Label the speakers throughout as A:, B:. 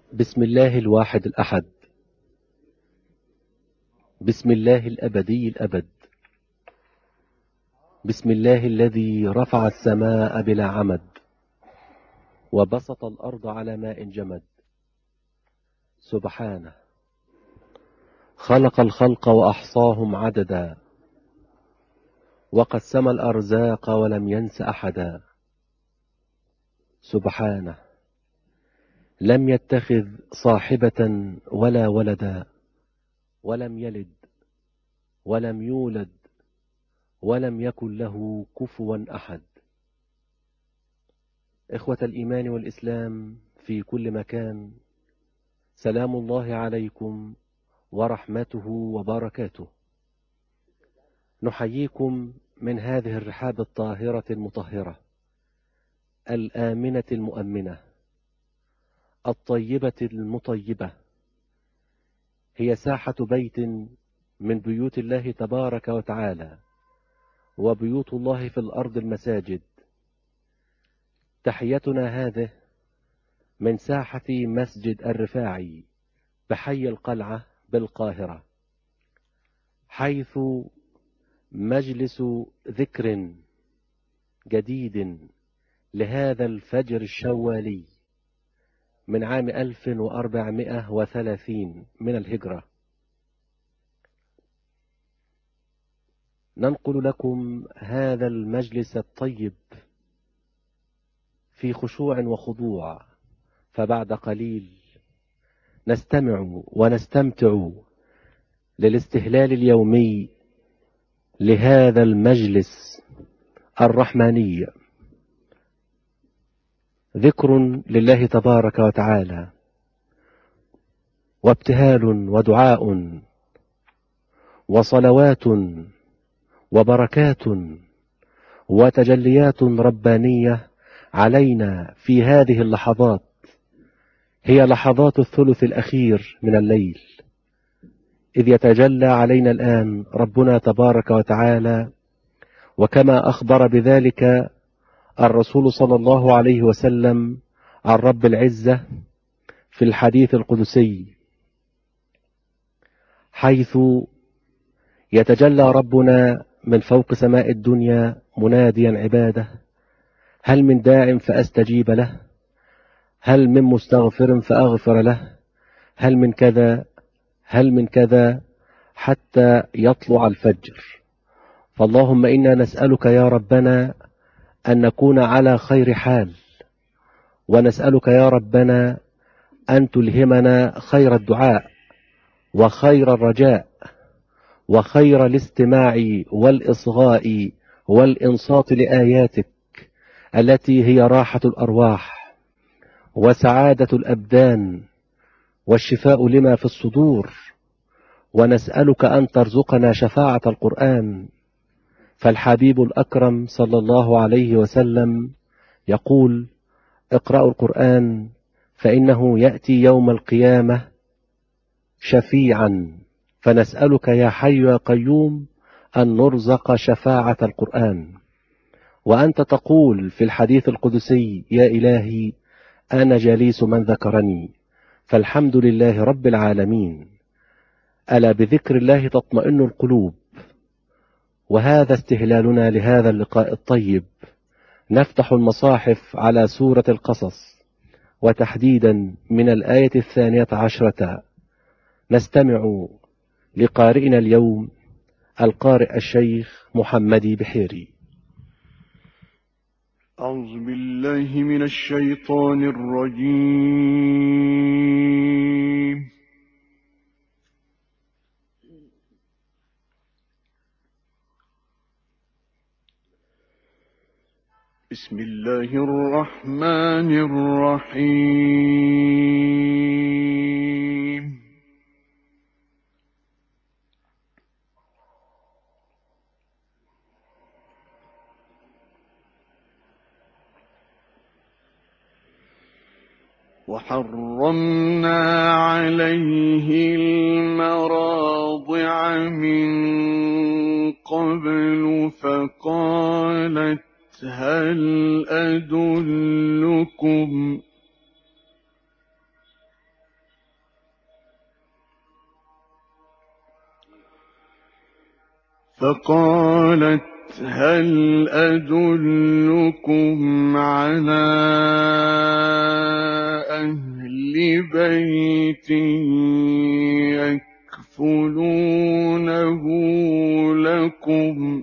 A: بسم الله الواحد الأحد، بسم الله الأبدي الأبد، بسم الله الذي رفع السماء بلا عمد وبسط الأرض على ماء جمد. سبحانه خلق الخلق وأحصاهم عددا، وقسم الأرزاق ولم ينس أحدا. سبحانه لم يتخذ صاحبة ولا ولدا، ولم يلد ولم يولد ولم يكن له كفوا أحد. إخوة الإيمان والإسلام في كل مكان، سلام الله عليكم ورحمته وبركاته. نحييكم من هذه الرحاب الطاهرة المطهرة الآمنة المؤمنة الطيبة المطيبة. هي ساحة بيت من بيوت الله تبارك وتعالى، وبيوت الله في الأرض المساجد. تحيتنا هذه من ساحة مسجد الرفاعي بحي القلعة بالقاهرة، حيث مجلس ذكر جديد لهذا الفجر الشوالي من عام 1430 من الهجرة. ننقل لكم هذا المجلس الطيب في خشوع وخضوع، فبعد قليل نستمع ونستمتع للاستهلال اليومي لهذا المجلس الرحماني. ذكر لله تبارك وتعالى، وابتهال ودعاء وصلوات وبركات وتجليات ربانية علينا في هذه اللحظات. هي لحظات الثلث الأخير من الليل، إذ يتجلى علينا الآن ربنا تبارك وتعالى، وكما أخبر بذلك الرسول صلى الله عليه وسلم عن رب العزة في الحديث القدسي، حيث يتجلى ربنا من فوق سماء الدنيا مناديا عباده: هل من داع فأستجيب له؟ هل من مستغفر فأغفر له؟ هل من كذا؟ هل من كذا؟ حتى يطلع الفجر. فاللهم إنا نسألك يا ربنا أن نكون على خير حال، ونسألك يا ربنا أن تلهمنا خير الدعاء وخير الرجاء وخير الاستماع والإصغاء والإنصات لآياتك التي هي راحة الأرواح وسعادة الأبدان والشفاء لما في الصدور. ونسألك أن ترزقنا شفاعة القرآن، فالحبيب الأكرم صلى الله عليه وسلم يقول: اقرأوا القرآن فإنه يأتي يوم القيامة شفيعا. فنسألك يا حي يا قيوم أن نرزق شفاعة القرآن. وأنت تقول في الحديث القدسي: يا إلهي أنا جليس من ذكرني، فالحمد لله رب العالمين. ألا بذكر الله تطمئن القلوب. وهذا استهلالنا لهذا اللقاء الطيب. نفتح المصاحف على سورة القصص، وتحديدا من الآية 12. نستمع لقارئنا اليوم القارئ الشيخ محمدي بحيري.
B: أعوذ بالله من الشيطان الرجيم. بسم الله الرحمن الرحيم. وحرمنا عليه المراضع من قبل فقالت: هل أدلكم فقالت هل أدلكم على أهل بيت يكفلونه لكم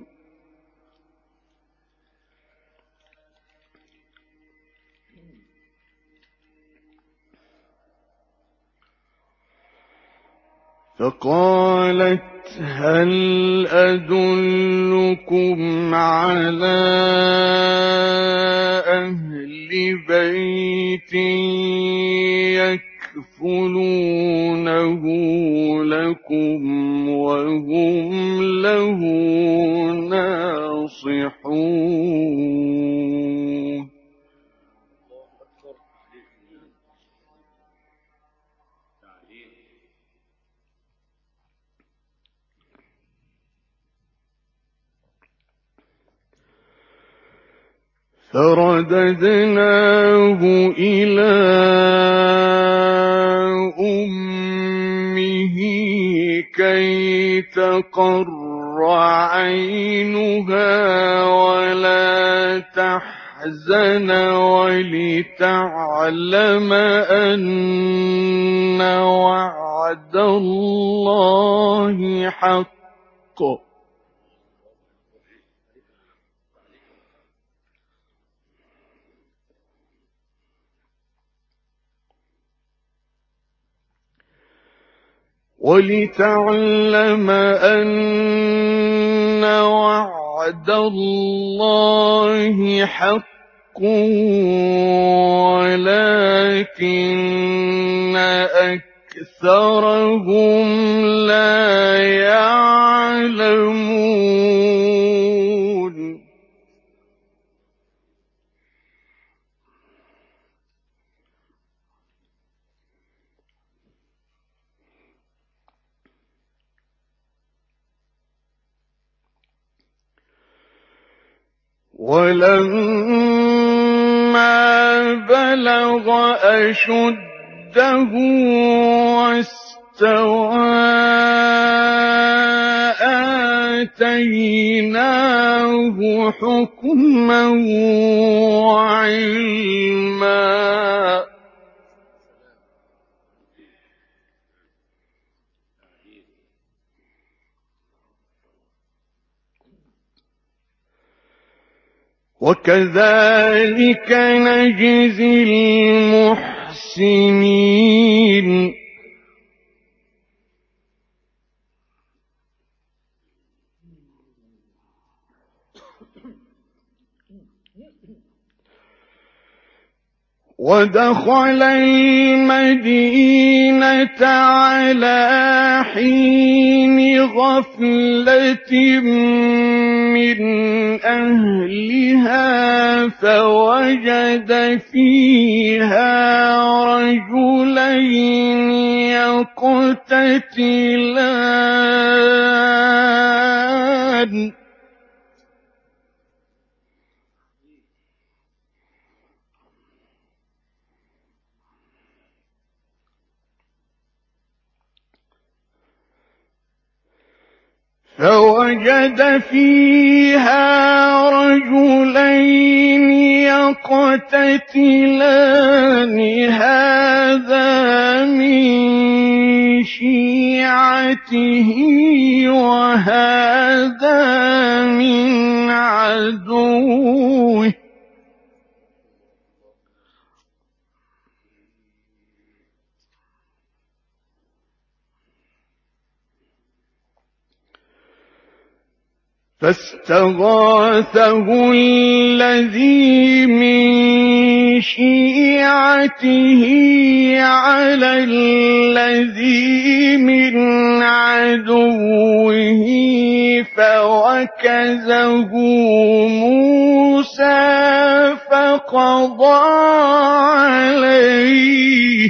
B: فقالت هل أدلكم على أهل بيت يكفلونه لكم وهم له ناصحون فرددناه إلى أمه كي تقر عينها ولا تحزن ولتعلم أن وعد الله حق ولتعلم أن وعد الله حق ولكن أكثرهم لا يعلمون ولما بلغ أشده واستوى آتيناه حكما وعلما وكذلك نجزي المحسنين ودخل المدينة على حين غفلة من أهلها فوجد فيها رجلين يقتتلان فوجد فيها رجلين يقتتلان هذا من شيعته وهذا من عدوه فاستغاثه الذي من شيعته على الذي من عدوه فوكزه موسى فقضى عليه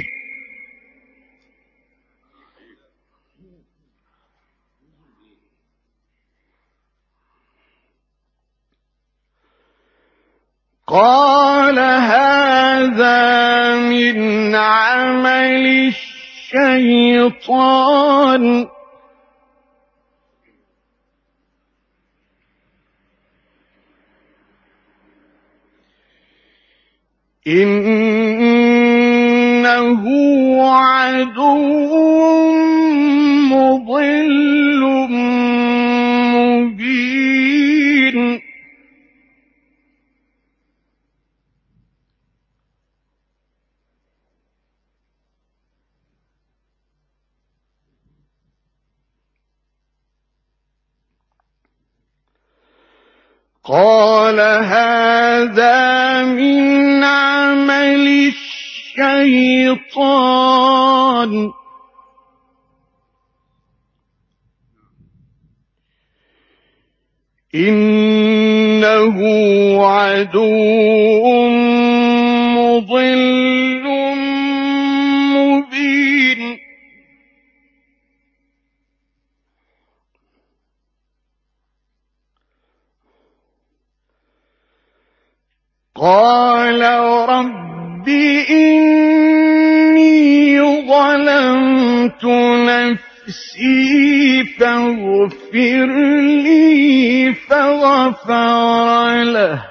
B: قال هذا من عمل الشيطان إنه عدو مضل مبين قال هذا من عمل الشيطان إنه عدو مضل مبين قال رب إني ظلمت نفسي فاغفر لي فغفر له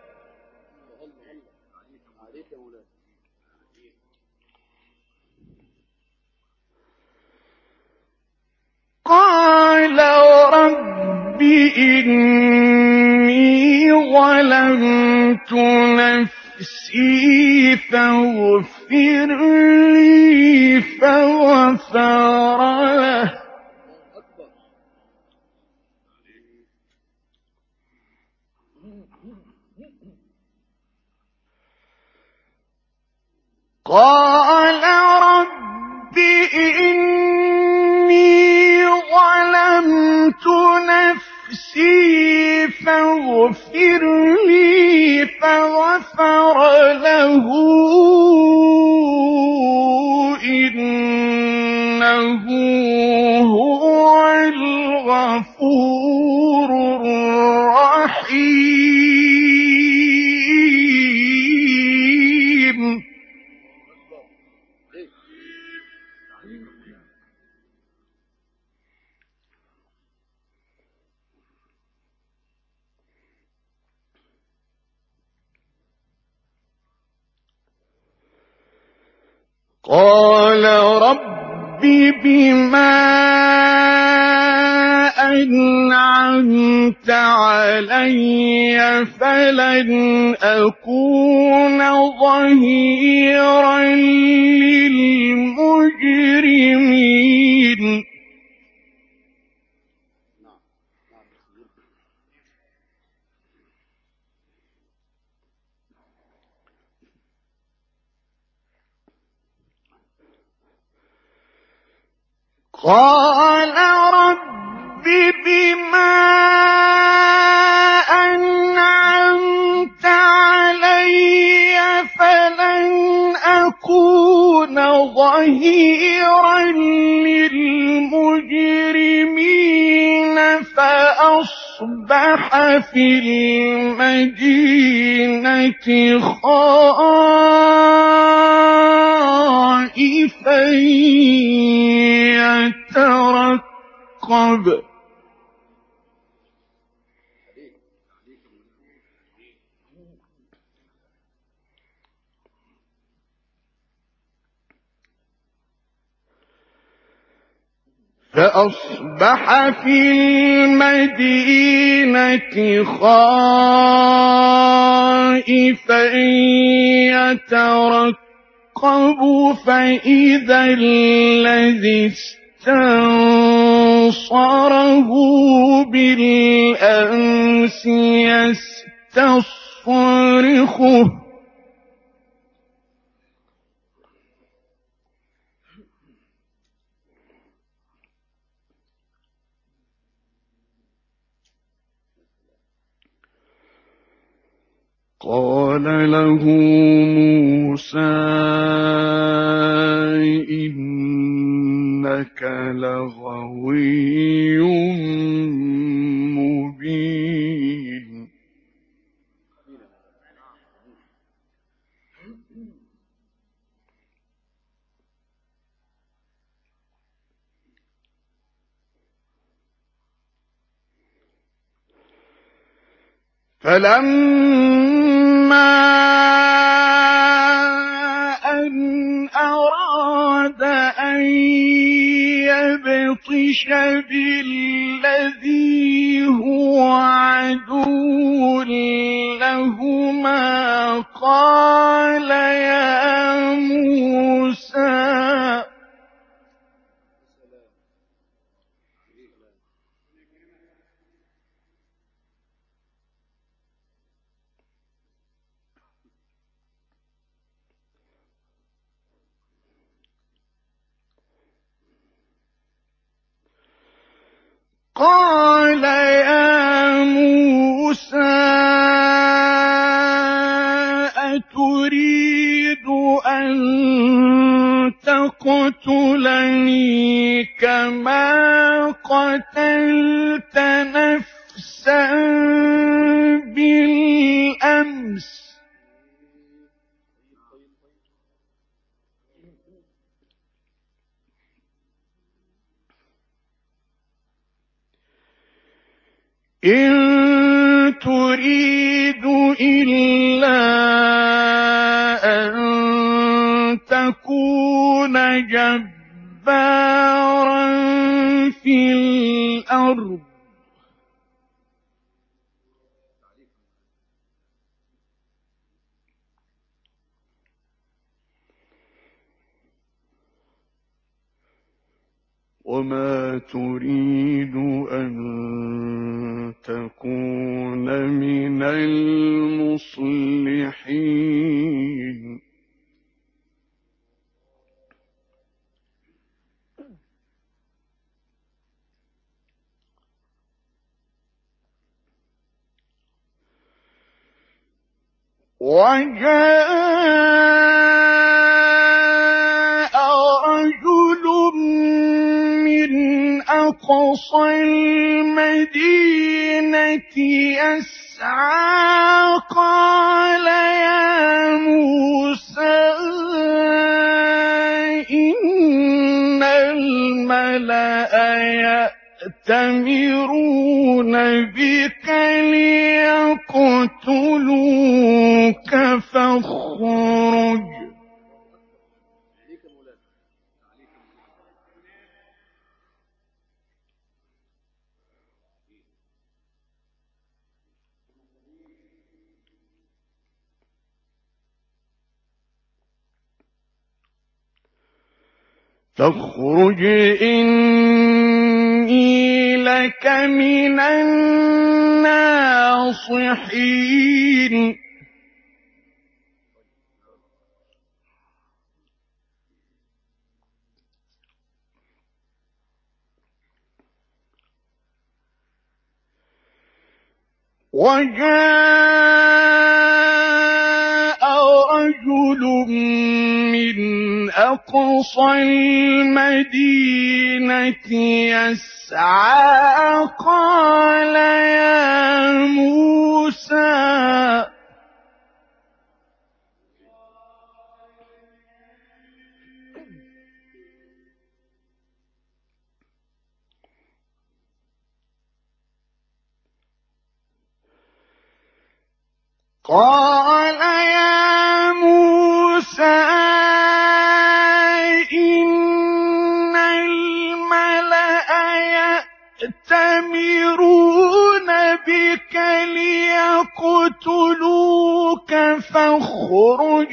B: قال رب إني ظلمت نفسي فاغفر لي فغفر له قال رب إني ظلمت نفسي فاغفر لي فغفر له إنه هو الغفور الرحيم قال رب بما أنعمت علي فلن أكون ظهيرا للمجرمين قال رب بما أنعمت علي فلن أكون ظهيرا للمجرمين فأصبح في المدينة خائفا يترقب فأصبح في المدينة خائفا يترقب فإذا الذي استنصره بالأمس يستصرخه قال له موسى إنك لغوي مبين فلما بالذي هو عدو لهما قال يا موسى أتريد أن تقتلني كما قتلت نفسا بالأمس إن تريد إلا أن تكون جبارا في الأرض وما تريد أن تكون من المصلحين وجاء رجل من أقصى المدينة يسعى قال يا موسى إن الملأ يأتمرون بك ليقتلوك فاخرج إني لك من الناصحين وجاء رجل من أقصى المدينة يسعى قال يا موسى إن الملأ يأتمرون بك ليقتلوك فاخرج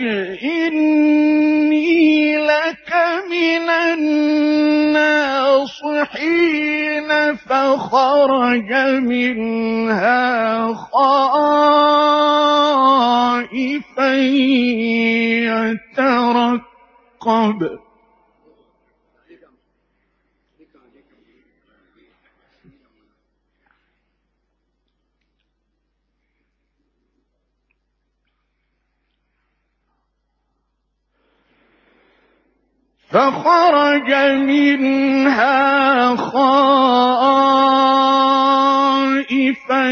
B: إني لك من الناصحين فخرج منها خائفا يترقب فخرج منها خائفا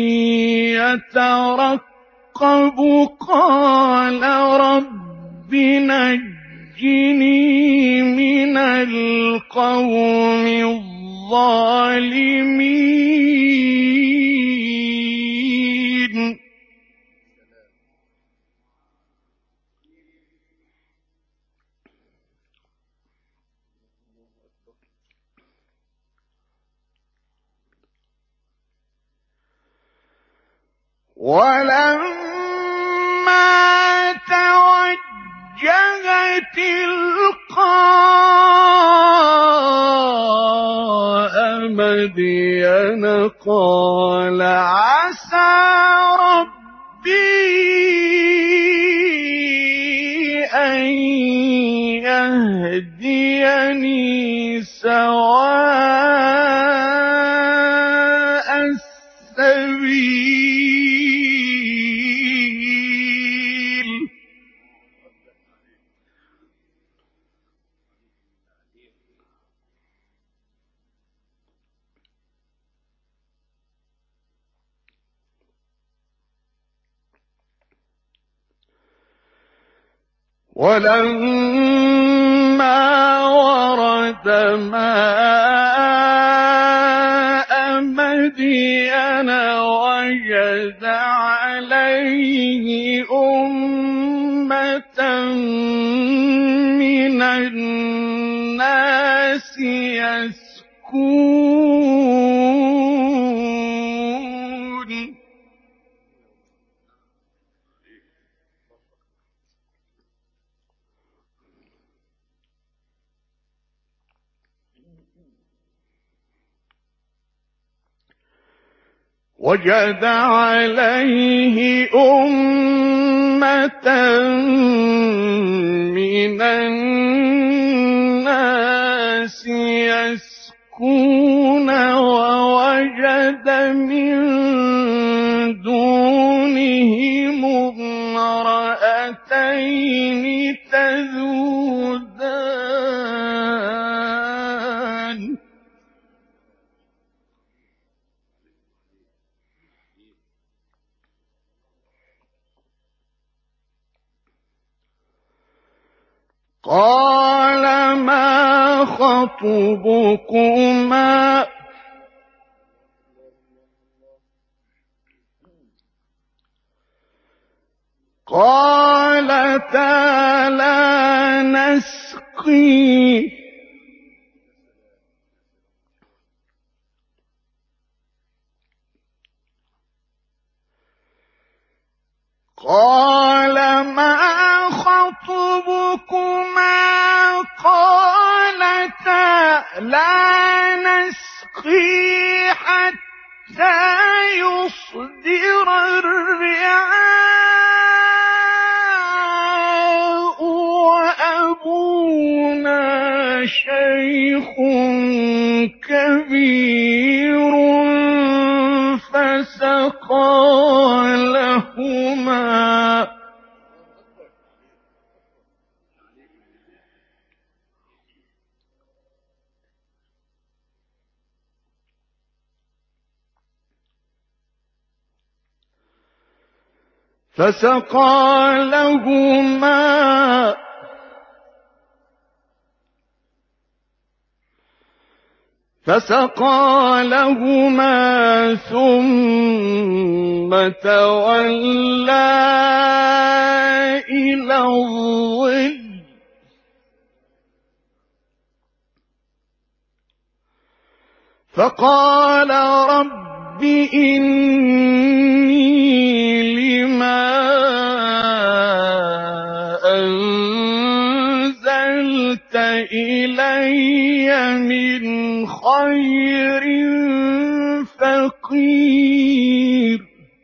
B: يترقب قال رب نجني من القوم الظالمين ولما توجه تلقاء مدين قال عسى ربي أن يهديني سواء السبيل. ولما ورد ماء مدين وجد عليه أمة من الناس يسكون. وجد عليه أمة من الناس يسكون ووجد من دونهم امرأتين تذودان. قال ما خطبكما قالتا لا نسقي قال ما خطبكما قالتا لا نسقي حتى يصدر الرعاء وأبونا شيخ كبير فسقى لهما ثم تولى إلى الظل فقال رب إني لما أنزلت إلي من خير فقير.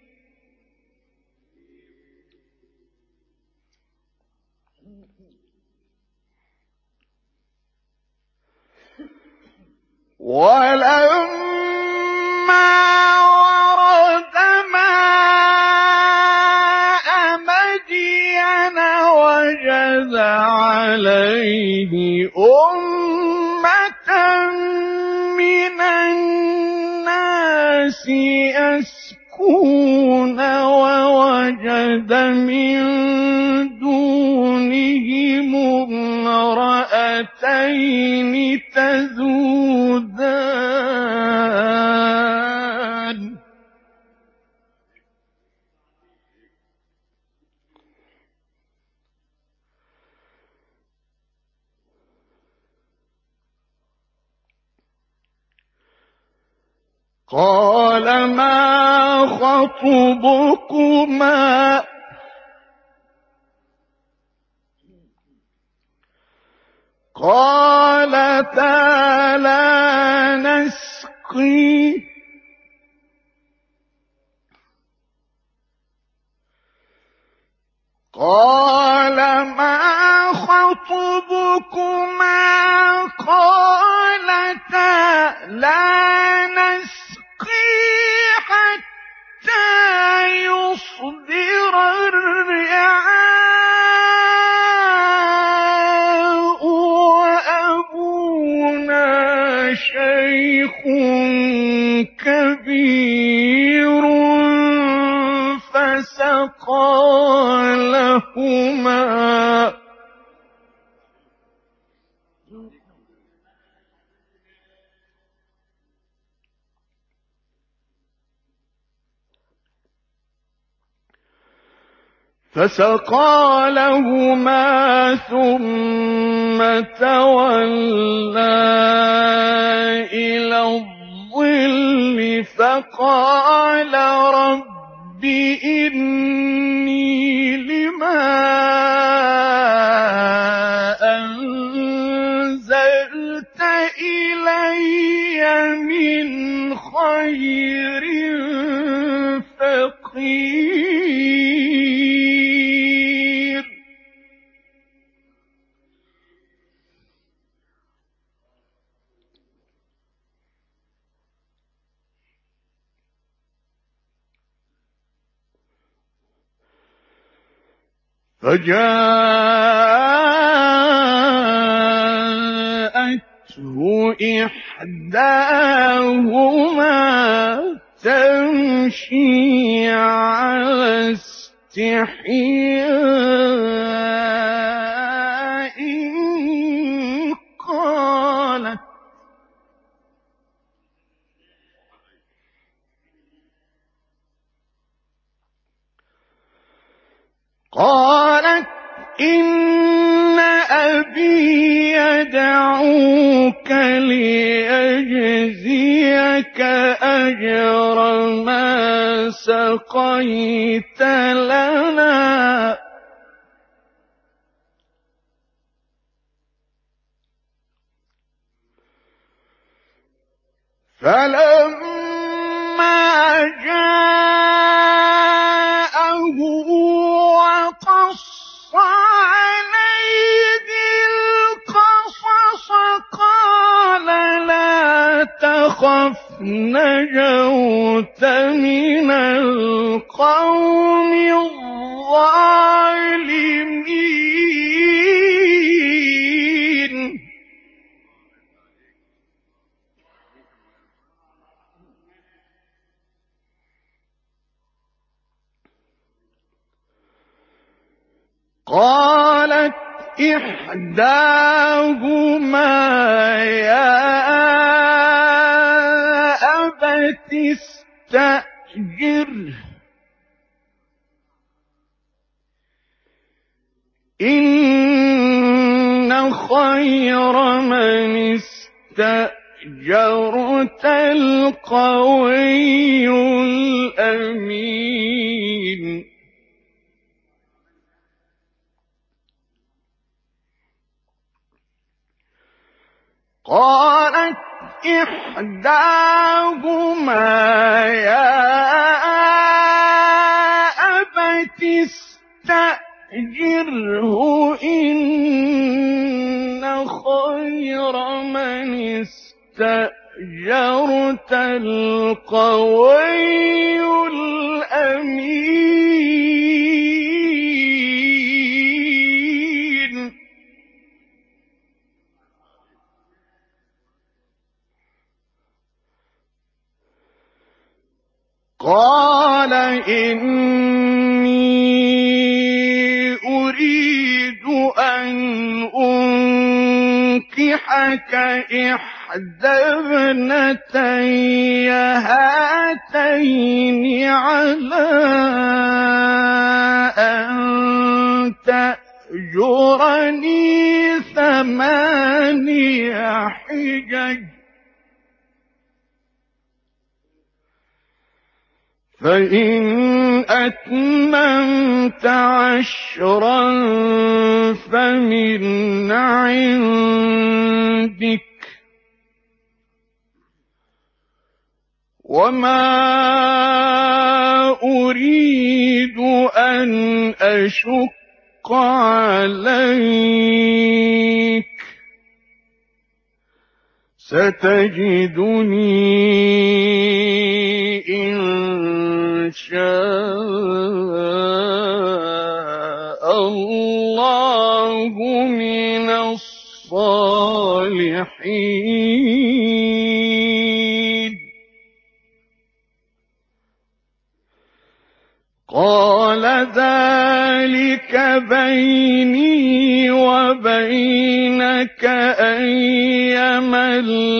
B: ولما ورد ماء مدين وجد عليه أمة من الناس يسكون ووجد من دونهم امرأتين تذودان. قال ما خطبكما قالتا لا نسقي قال ما خطبكما قالتا لا نسقي حتى يصدر الرعاء وأبونا شيخ كبير فسقى لهما ثم تولى إلى الظل فقال رب إني لما أنزلت إلي من خير فقير فجاءته إحداهما تمشي على استحياء قالت إن أبي يدعوك ليجزيك أجر ما سقيت لنا فلما جاءه وقص عليه القصص قال لا تخف نجوت من القوم الظالمين قالت إحداهما يا أبت استأجره إن خير من استأجرت القوي الأمين قالت إحداهما يا أبت استأجره إن خير من استأجرت القوي الأمين قال إني أريد أن أنكحك إحدى ابنتي هاتين على أن تأجرني 8 حجج فإن أتممت 10 فمن عندك، وما أريد أن أشق عليك، ستجدني إن شاء الله من الصالحين. قال ذلك بيني وبينك أيما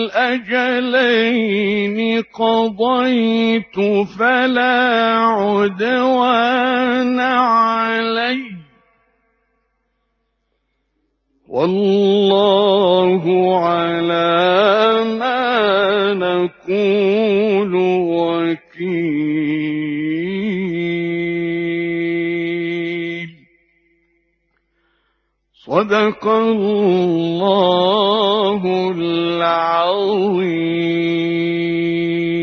B: الأجلين قضيت فلا عدوان علي، والله على ما نقول وكيل. صدق الله العظيم.